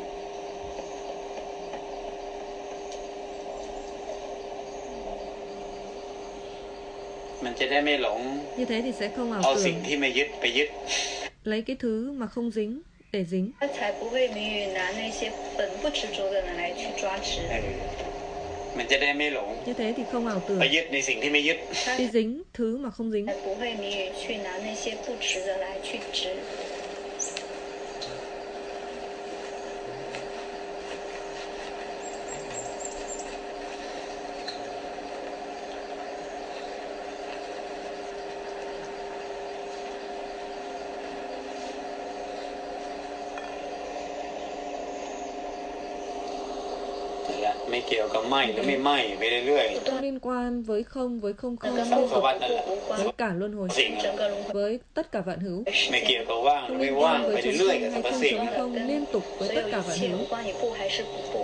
มันจะได้ไม่หลง Như thế thì sẽ không เอา ảo สิ่ง tưởng ที่ไม่ยึดไปยึด lấy cái thứ mà không dính để dính. 他才不会迷于拿那些本不执着的人来去抓持， เออมันจะได้ไม่หลง Như thế thì không ảo ไป tưởng ยึดในสิ่งที่ไม่ยึด他 đi dính thứ mà không dính. 才不会迷于去拿那些不执的来去执。 นั่นแหละไม่เกี่ยวกับไหมหรือไม่ไหมไปเรื่อย Không liên quan với không, với không 那 không, 跟 không 不 có 和 bắt 不过无关 với，cả luân hồi, ๆสิ่ง整个轮回 với tất cả vạn hữu. 时ไม่เกี่ยว间。 กับว่างหรือ Không ไม่ liên ว่าง quan ไป với trống เรื่อย không ๆกับ hay สรรพ không สิ่ง trống không, liên tục 所 với 有 tất cả 一 vạn 切 hữu. 无关于不还是不不。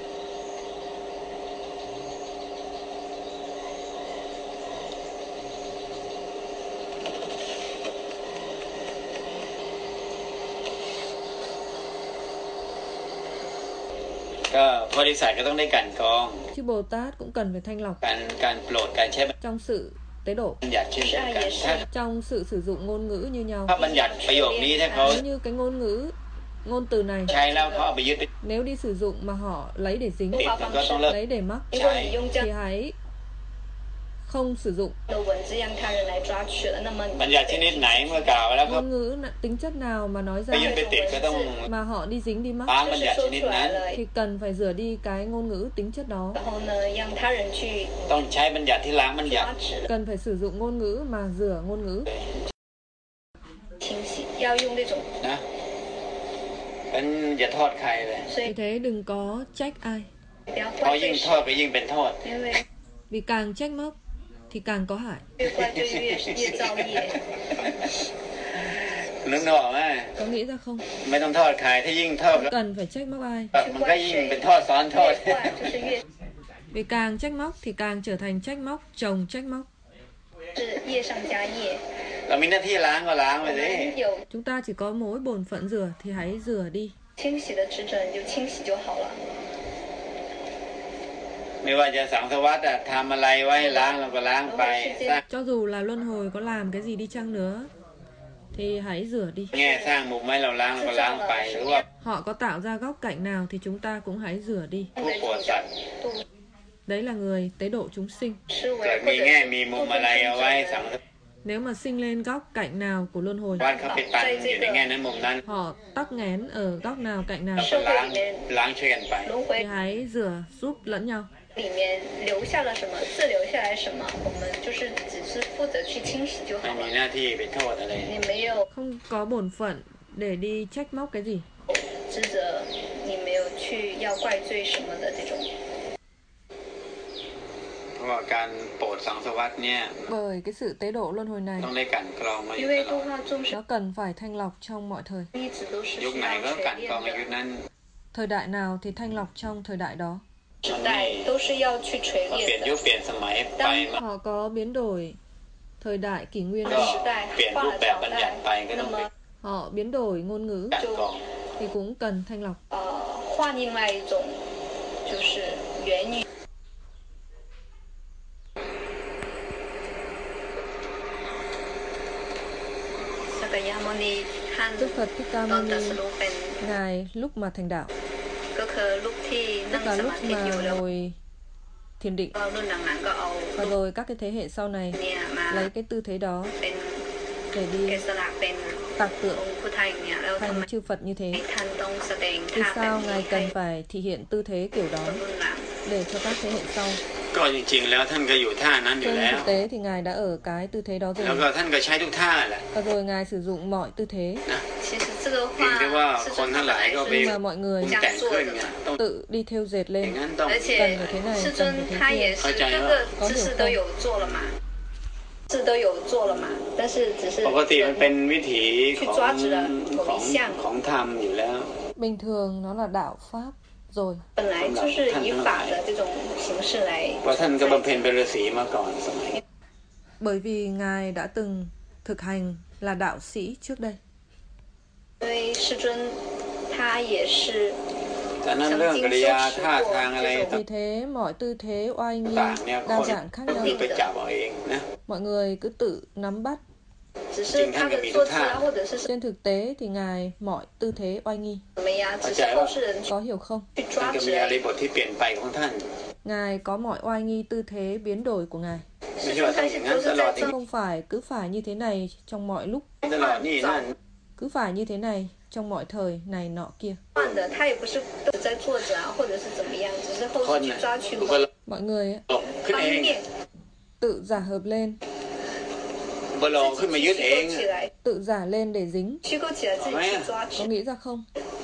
ก็โพธิสัตว์ก็ต้องได้กลั่นกรอง Chứ Bồ Tát cũng cần phải thanh lọc การการโปรดการใช้บัญ trong sự tế độ, ญัติเช่นเดียวกันถ้า trong sự sử dụng ngôn ngữ như nhau. ถ้าบัญญัติประโยคนี้ถ้าเขา Nếu như cái ngôn ngữ, ngôn từ này ใช้แล้วเขาเอาไปยึดไป nếu đi sử dụng mà họ lấy để dính, ติดมันก็ต้องเลิก lấy để mắc 如果你用这 thì 样 hãy không sử dụng. 的文字让他人来抓取了，那么你บัญญัติชนิดไหนเมื่อกล่าวไว้แล้วก็ Ngôn ngữ là tính chất nào mà nói ไป ra ยึดไปติดก็ต้อง mà họ đi dính đi mắc ล้างบัญ就ญั是ติช说นิด出นั้来น了， thì cần phải rửa đi cái ngôn ngữ tính chất đó. 然后呢，让他人去ต้องใช้บัญญัติที่ล้างบัญญัติ抓取 Cần phải sử dụng ngôn ngữ mà rửa ngôn ngữ. 清洗，要用那种， นะเป็นอย่าโทษใครเลย所 Vì 以 thế đừng có trách ai. 不要เพราะ怪ยิ่ง罪โท谁ษ，ก็ยิ่งเป็นโทษ因为 Vì càng trách móc thì càng có hại. 越怪就越越造业。 นึกออกไหม Có nghĩ ra không? ไม่ต้องโทษใครถ้ายิ่งโทษ Không cần phải trách móc ai. มันก็ยิ่งเป็นโทษซ้อนโทษ越怪就是越 Vì càng trách móc thì càng trở thành trách móc chồng trách móc. 是业上加业。 เรามีหน้าที่ล้างก็ล้างไป我สิ们有 Chúng ta chỉ có mỗi bổn phận rửa thì hãy rửa đi. 清洗的职责，你就清洗就好了。 ไม่ว่าจะสังสวัสดิ์อะทำอะไรไว้ล้างเราก็ล้างไปสร้าง Cho dù là luân hồi có làm cái gì đi chăng nữa thì hãy rửa đi. แง่สร้างมุมไว้เราล้างเราก็ล้างไปหรือว่า Họ có tạo ra góc cạnh nào thì chúng ta cũng hãy rửa đi. ผู้โปรดสัตว์度 Đấy là người tế độ chúng sinh. 思เกิด维มี或者แง่是มีมุ度มอะไรเอาไว้众สั生ง者 Nếu mà sinh lên góc cạnh nào của luân hồi, วัดเขาไปตันอยู่ในแง่นั้นมุมนั้น họ tắc nghẽn ở góc nào cạnh เรา nào ก็ล้างล้างช่วยกันไป轮 thì 回 hãy rửa giúp lẫn nhau. 里面留下了什么，自留下来什么，我们就是只是负责去清洗就ไม่好มี了。 หน้าที่ไปโทษอะไร你没有 Không có bổn phận để đi trách móc cái gì. 职责，你没有去要怪罪什么的这种。 เพราะว่าการโปรดสังสวัสดิ์เนี่ย Bởi cái sự tế độ luân hồi này ต้องได้กลั่นกรองมาอ因ยู่为ตลอ度ด化众生 nó cần phải thanh lọc trong mọi thời. 一直都是ยุค需ไหน要ก็กลั่น锤กรอง炼ในยุค的， นั้น Thời đại nào thì thanh lọc trong thời đại đó. 时代都是要去锤พอเปลี่ยน炼ยุ的ค。เปลี่ยนสมัยไปมา Họ có biến đổi thời đại kỷ nguyên ก็ này, 时代เปลี่ยน换รู了ปแบบ朝บัญญัติไป代， ก็那ต้อง么 họ biến đổi ngôn ngữ กลั่นกรอง thì cũng cần thanh lọc. 呃换另外一种就是言语。สักยมุนีท่าน Đức Phật Thích Ca ตอน Mâu ตรั Ni สรู้เป็น Ngài lúc mà thành đạo, ก็คือลูกที่ tức นั่ง là ส lúc มาธิอยู่ mà แล้ว ngồi thiền định. ก็รุ่นหลังๆก็เอา Và rồi các cái thế hệ sau này เนี่ยมา lấy cái tư thế đó เป็น để เก đi สระเป็น tạc tượng องค์พุทธาอย่างเนี้ยแล้วทำไม thành chư Phật như thế. ท่านต้องแสดง Vì ท่าแบบ sao นี้ Ngài ให้ cần phải thể hiện tư thế kiểu đó รุ่นหลัง để cho các thế hệ sau? ก็จริงๆแล้วท่านก็อยู่ท่านั้นอยู่ Trên แล้ว thực tế thì Ngài đã ở cái tư thế đó แล้ว rồi. ก็ท่านก็ใช้ทุกท่าแหละ Và rồi Ngài sử dụng mọi tư thế. นะ其实这个เพียงแต่ว่า话是คน真ทั้งห的ลายก็来ไป是 Nhưng mà mọi người ปรุงแต่งขึ้นไงต้อง tự đi theo dệt อย่าง lên. นั้นต้อง而且 cần phải thế này, 世 cần 尊 phải thế 他也 kia. 是各个姿势都有做了嘛，是都有做了嘛，但是只是ปกติมันเป็นวิถีของ去抓直了ของ偶像ของธรรมอยู่แล้ว Bình thường nó là đạo Pháp rồi. 本来就是以法的这种形式来เพราะท่านก็บำเพ็ญเป็นฤาษีมาก่อนสมัย Bởi vì Ngài đã từng thực hành là đạo sĩ trước đây. 因为世尊他也是แต่นั้นเรื่องกิริยาท่าทางอะไร Vì thế mọi tư thế oai nghi ต่างๆเนี่ยค đa น dạng khác ก็ nhau. คือไปจับเอาเองนะ Mọi người cứ tự nắm bắt. 只是他的坐姿啊，或者是什 Trên thực tế thì Ngài mọi tư thế oai nghi. 么呀，只是后世人 Có hiểu không? 去ท่าน抓ก็直มีอ而ริ已。 บทที่เปลี่ยนไปของท่าน Ngài có mọi oai nghi tư thế biến đổi của Ngài. ไม่ใช่ว่าต้องอย่างนั้นตลอดอย่างนี้ Không phải cứ phải như thế này trong mọi lúc, ตลอดนี่นั่น cứ phải như thế này trong mọi thời này nọ kia. 换的，他也不是在坐着啊，或者是怎么样，只是后คน世去น่ะ抓取อุ某ปโล Mọi người ấy, กขึ้น方เอง面， tự giả hợp lên, อุปโลกขึ้นมายึด虚เอง构起来， tự giả lên để dính. 虚构起来自己去抓 Có 取。 nghĩ ra không?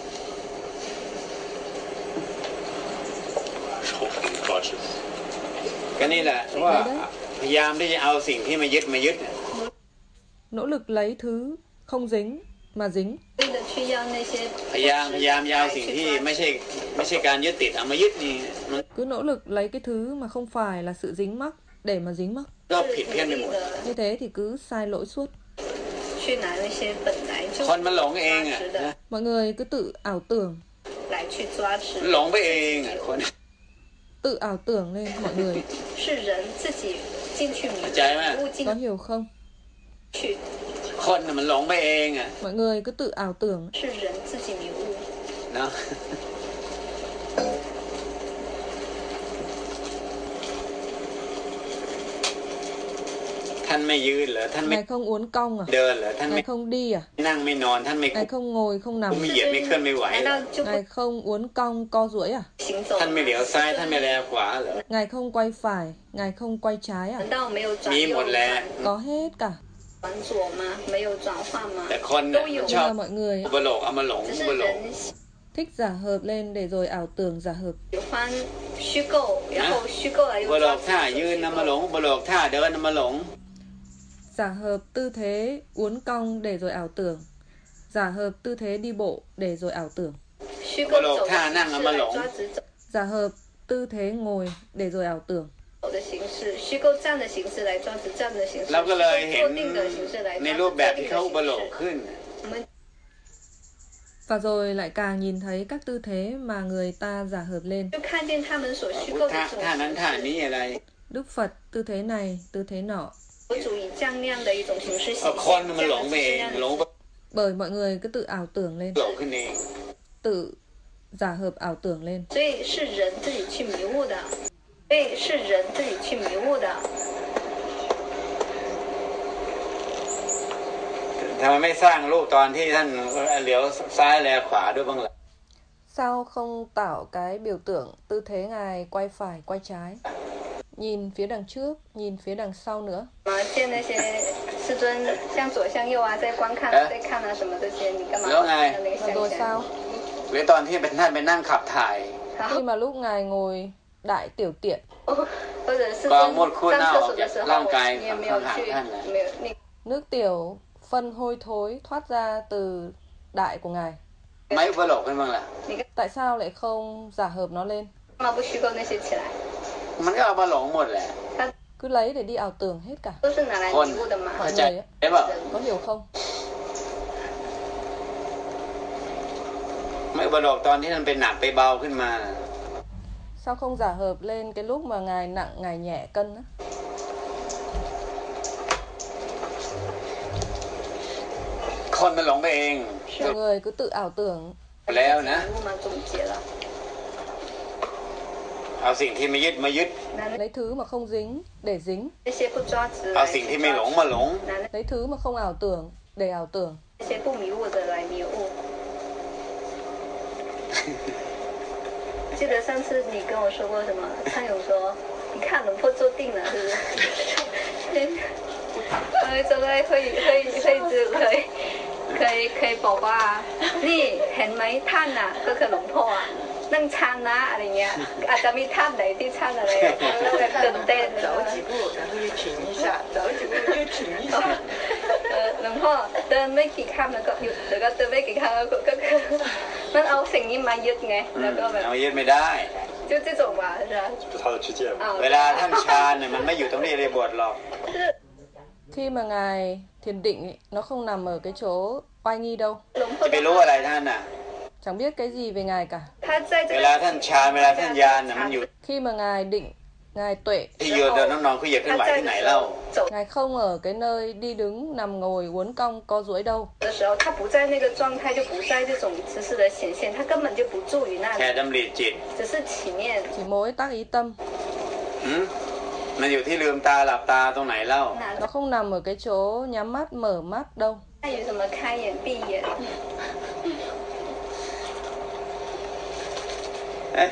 抓持。 ก็นี่แหละว่าพยายามที่จะเอาสิ่งที่มายึดมายึด Nỗ lực lấy thứ không dính mà dính. 为了去要那些พยายามพยายามจะเอาสิ่งที่ไม่ใช่ไม่ใช่การยึดติดเอามายึดนี่มัน Cứ nỗ lực lấy cái thứ mà không phải là sự dính mắc để mà dính mắc. ก็是ผิดเพี้ยนไปหม努ด力的 Như thế thì cứ sai lỗi suốt. 去拿那些本来就คนมันหลงเองอ่ะ抓持นะ的 Mọi người cứ tự ảo tưởng, 来去抓持มัน，หลงไปเองอ่ะคน tự ảo tưởng lên mọi người. 是人自己进去迷เข้าใจไหม雾进 Có hiểu không? 去， คนน่ะมันหลงไปเองอ่ะ Mọi người cứ tự ảo tưởng. 是人自己迷雾。 เนาะท่านไม่ยืนเหรอท่านไม่ Ngài không uốn cong à? เดินเหรอท่านไม่ Ngài không đi à? นั่งไม่นอนท่านไม่ Ngài không ngồi không nằm? ไม่เหยียดไม่เคลื่อนไม่ไหว难เหรอ道就不 Ngài không uốn cong co duỗi à? 行走ท่านไม่เหลียวซ้ายท่านไม่แลขวาเหรอ Ngài không quay phải, Ngài không quay trái à? 难道没有转มีห右มดแหละ转 Có hết cả. 转左吗？没有转换吗？ แต่คนน่ะ都有มันช Nhưng อบ mà mọi người อุปโลกเอามาหลง只อุ是ปโลก人 thích giả hợp lên để rồi ảo tưởng giả hợp. 喜欢虚构，然后虚构了อุ又ปโล抓กท่า取ยืน虚นำมาหล构。 งอุปโลกท่าเดินนำมาหลง Giả hợp tư thế uốn cong để rồi ảo tưởng. Giả hợp tư thế đi bộ để rồi ảo tưởng. 虚构走的形式来抓直走 Giả hợp tư thế ngồi để rồi ảo tưởng. 走的形式，虚构站的形式来抓直站的形式， เราก็เลยเห็虚น构坐定的形式来ใน抓รูป直แบบ坐ที่定เขาอุป的โล形ก式。 ขึ้น我们 Và rồi lại càng nhìn thấy các tư thế mà người ta giả hợp lên. 就看见他们所虚พุท构的ธะ这种ท่านั้นท่า形นี้式， อะไร Đức Phật tư thế này, tư thế nọ. 佛祖以这样那样的一种形式เอา显คน现， มัน这หล样ง的ไป是เอ这ง样หลง的。 Bởi mọi người cứ tự ảo tưởng lên, หลงขึ้นเอง tự giả hợp ảo tưởng lên. 所以是人自己去迷雾的，所以是人自己去迷雾的。 ทำไมไม่สร้างรูปตอนที่ท่านเหลียวซ้ายแลขวาด้วยบ้างล่ะ Sao không tạo cái biểu tượng tư thế Ngài quay phải, quay trái? Nhìn phía đằng trước, nhìn phía đằng sau nữa. 什么见那些师尊向左向右啊，在观看啊，在看啊什么这些，你干嘛แล้วไง看那个 Và rồi 向前？ sao? หรือตอนที่เป็นท่านไปนั่งขับถ่าย然 Khi 后 mà lúc Ngài ngồi đại tiểu tiện, 或者是ก็上หมดคุณ厕เอาออก所จา的ก时ร่าง候， กาย你也没ข้า有งหาง去ท่านนะ没有那 nước tiểu phân hôi thối thoát ra từ đại của Ngài. ไม่อุปโลกขึ้นบ้างล่ะ Tại sao lại không giả hợp nó lên? 干嘛不虚构那些起来？ มันก็เอามาหลงหมดแหละ Cứ lấy để đi ảo tưởng hết cả. 都是拿来คน迷雾的嘛。 เข้าใจไหมเปล่า Có hiểu không? ไม่อุปโลกตอนที่มันเป็นหนักไปเบาขึ้นมา Sao không giả hợp lên cái lúc mà ngài nặng ngài nhẹ cân á? คนมันหลงไปเอง Mọi người cứ tự ảo tưởng. แล้วนะ全部嘛总结了。 เอาสิ่งที่ไม่ยึดมายึด Lấy thứ mà không dính để dính. 那些不抓执เอา来สิ่งที่去ไม่หลง抓มาหลง拿 Lấy thứ mà không ảo tưởng để ảo tưởng. 那些不迷雾的来迷雾。记得上次你跟我说过什么？苍勇说，你看龙婆坐定了，是不是？เอ้ยจะได้เคยเคยเคยเจอเคยเคยเคยบอกว่านี่เห็นไหมท่านน่ะก็คือหลวงพ่ออ่ะนั่งชันนะอะไรเงี้ยอาจจะมีท่านไหนที่ชันอะไรแล้วแบบตื่นเต้น走几步，然后又停一下，走几步又停一下。 เออหลวงพ่อเดินไม่กี่ข้ามแล้วก็หยุดแล้วก็เดินไม่กี่ข้ามแล้วก็ก็คือมันเอาสิ่งนี้มายึดไงอืแล้วมก็แบบเอายึดไม่ได้就这种吧是吧？ 就他的知见嘛。 啊เวลาท่านฌานเนี่ยมันไม่อยู่ตรงนี้เลยบทหรอก Khi mà ngài thiền định ý, nó không nằm ở cái chỗ oai nghi đâu. หลวงพ่อจะไปรู้อะไรท่านน่ะ Chẳng biết cái gì về ngài cả. 他在这เว个ลาท่านฌานเวลาท่านญาณน่ะมันอยู่ Khi mà ngài định, ngài tuệ, ที่ยืนเดินนั่งนอนคุยเหยียดเคลื่อนไหวที่ไหนเล่า走 ngài không ở cái nơi đi đứng, nằm ngồi, uốn cong, co duỗi đâu. 的时候，他不在那个状态，就不在这种姿势的显现，他根本就不住于那แค่里， ดำริจิต只是起念。 Chỉ mỗi tác ý tâm. หืมมันอยู่ที่ลืมตาหลับตาตรงไหนเล่า Nó không nằm ở cái chỗ nhắm mắt, mở mắt đâu. 那有什么开眼闭眼？ เอ๊ะ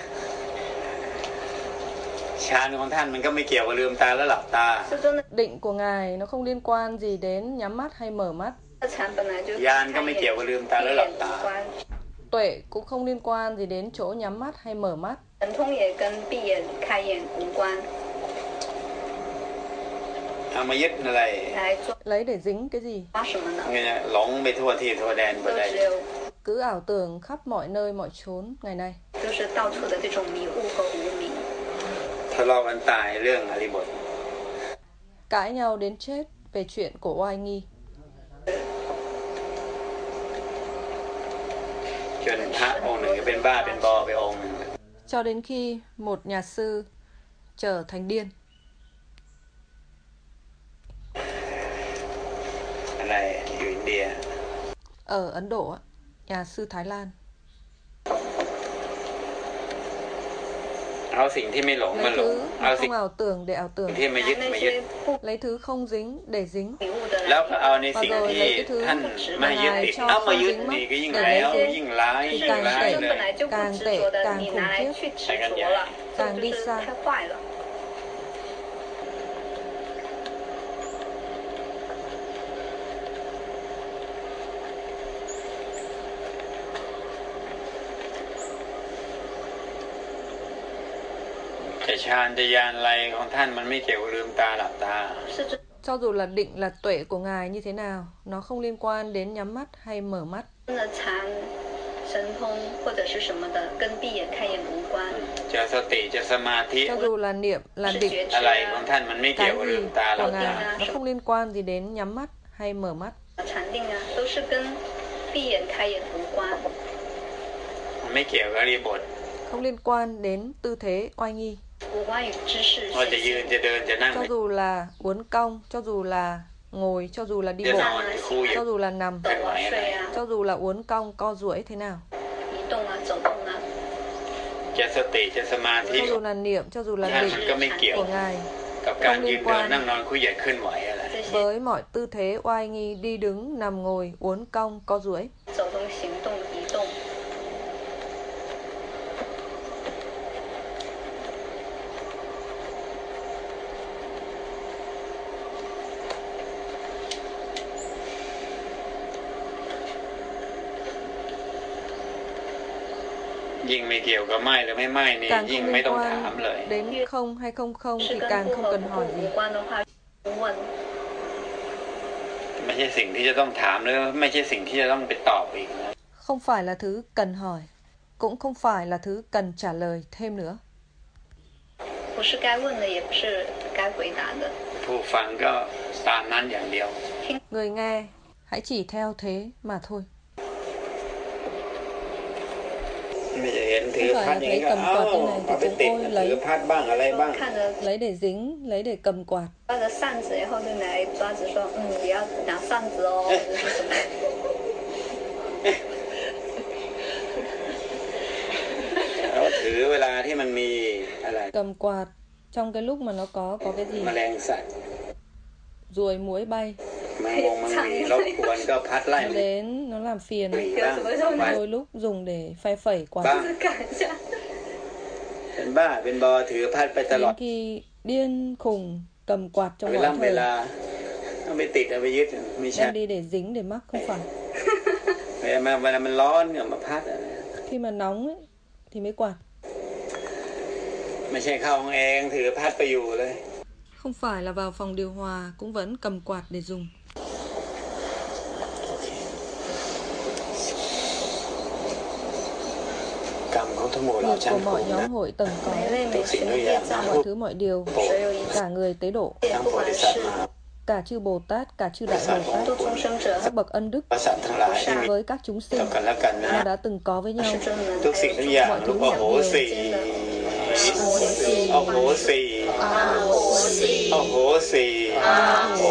ฌานของท่านมันก็ไม่เกี่ยวกับลืมตาและหลับตา是说那 Định của ngài nó không liên quan gì đến nhắm mắt hay mở mắt. 个禅本来就ญาณก็ไม่เกี่ยวกับลืมตาและหลับตา关， Tuệ cũng không liên quan gì đến chỗ nhắm mắt hay mở mắt. 神通也跟闭眼开眼无关。 เอามายึดอะไร来做 Lấy để dính cái gì? 抓什么呢？ ไงเนี่ยหลงไปทั่วที่ทั่วแดนไป都ได้只有 Cứ ảo tưởng khắp mọi nơi mọi chốn ngày nay. 就是到处的这种迷雾和无明。 ทะเลาะกันตายเรื่องอริบท Cãi nhau đến chết về chuyện của oai nghi. จนพระองค์หนึ่งก็เป็นบ้าเป็นบอไปองค์หนึ่ง Cho đến khi một nhà sư trở thành điên. อะไรอยู่อินเดีย Ở Ấn Độ, á, nhà sư Thái Lan. เอาสิ่งที่ไม่หลงมา Lấy หลง thứ เอา mà สิ่ง không ảo tưởng để ảo tưởng. ที่ไม่ยึด拿那ไม่ยึด些不 Lấy thứ không dính để dính. 迷雾的แล้วก็เอา来ในสิ่งที่ท่านไม่ยึดติดเอามายึดนี่ก็ยิ่งแล้วยิ่งร้าย是ยิ่งร้าย本เลย来就不执着的，你拿来去执着了，这就是太坏了。 แต่ฌานจะยานอะไรของท่านมันไม่เกี่ยวกับลืมตาหลับตา是这 Cho dù là định là tuệ của ngài như thế nào, nó không liên quan đến nhắm mắt hay mở mắt. 真的禅、神通或者是什么的，跟闭眼开眼无关。 จะสติจะสมาธิ Cho dù là niệm, là 是 định, 觉知อะไรขอ啊ง，ท่านมันไม่เกี่ยว cái กับ gì ลืมตาหลั của บตา ngài, nó không liên quan gì đến nhắm mắt hay mở mắt. 禅定啊，都是跟闭眼开眼无关。 มันไม่เกี่ยวกับอริบท Không liên quan đến tư thế oai nghi. 无关于知识ว่าจะ显ยืน现。 จะเดินจะนั่ง Cho dù là uốn cong, cho dù là ngồi, cho dù là đi จะ bộ, นอนจะคุย cho dù là nằm, 走啊，睡啊， cho dù là uốn cong, co duỗi thế nào. 移动啊，走动啊， จะสติจะสมาธิ Cho dù là niệm, cho dù là ท่าน định มันก็ไม่เกี่ยว của ngài กับการยืนเดินนั่งนอนคุยเหยียดเคลื่อนไหวอะไร这些 với mọi tư thế oai nghi đi đứng, nằm ngồi, uốn cong, co duỗi. 走动、行动、移动。 ยิ่งไม่เกี่ยวกับไหมหรือไม่ไหมนี่ Càng ยิ่ง không ไม่ liên ต้องถาม quan เลย đến không hay không không 是 thì 跟 càng 不 không 和 cần 不 hỏi 无 gì. 关的话，不问。 ไม่ใช่สิ่งที่จะต้องถามหรือไม่ใช่สิ่งที่จะต้องไปตอบอีกนะ Không phải là thứ cần hỏi, cũng không phải là thứ cần trả lời thêm nữa. 不是该问的，也不是该回答的。 ผู้ฟังก็ตามนั้นอย่างเดียว Người nghe hãy chỉ theo thế mà thôi. ไม่จะเห็นถือพัดอย่างนี้ก็เอ้าเอาไปติดถือพัดบ้างอะไรบ้าง看着 Lấy để dính, lấy để cầm quạt. 抓着扇子以后就来抓子说，嗯，不要拿扇子哦，就是什么。 แล้วถือเวลาที่มันมีอะไร Cầm quạt trong cái lúc mà nó có có cái gì? แมลงสัตว์ Ruồi muỗi bay. แมงมุมมันมีรบกวนก็พัดไล่ Nó đến, nó làm phiền. บ้าง Đôi lúc dùng để phay phẩy quạt. บ้าง看一下， เป็นบ้าเป็นบอถือพัดไปตลอด Đến khi điên khùng cầm quạt เอา trong ไป mọi ล่ำเว thời. ลาเอาไปติดเอาไปยึดไม่ใช่ Đem đi để dính để mắc không phải. เวลามันเวลามันร้อนเนี่ยมาพัดอะไร Khi mà nóng ấy, thì mới quạt. ไม่ใช่เข้าห้องเองถือพัดไปอยู่เลย Không phải là vào phòng điều hòa cũng vẫn cầm quạt để dùng. กรรมของทั้งหมดเรา Việc ช่าง của ถู mọi กนะ nhóm hội tầng có 每类每ทุกสิ่ง群ทุ的กอย่าง业ทั้ง障พวก mọi thứ mọi điều, 只有一 cả người tế độ, ทั้ง不โพ管ธิสัตว์是มหา cả chư Bồ Tát, cả chư Đại Bồ 度 Tát, 众生者 các bậc ân đức พระสัตว์ทั้งหลายที่มี với các chúng ต่อ sinh กันและกันนะ mà đã từng có với nhau. 是专门ทุกสิ่งทุกอย่างลูกโอ้โหสีโอ้โหสีโอ้โหสีโอ้โหสี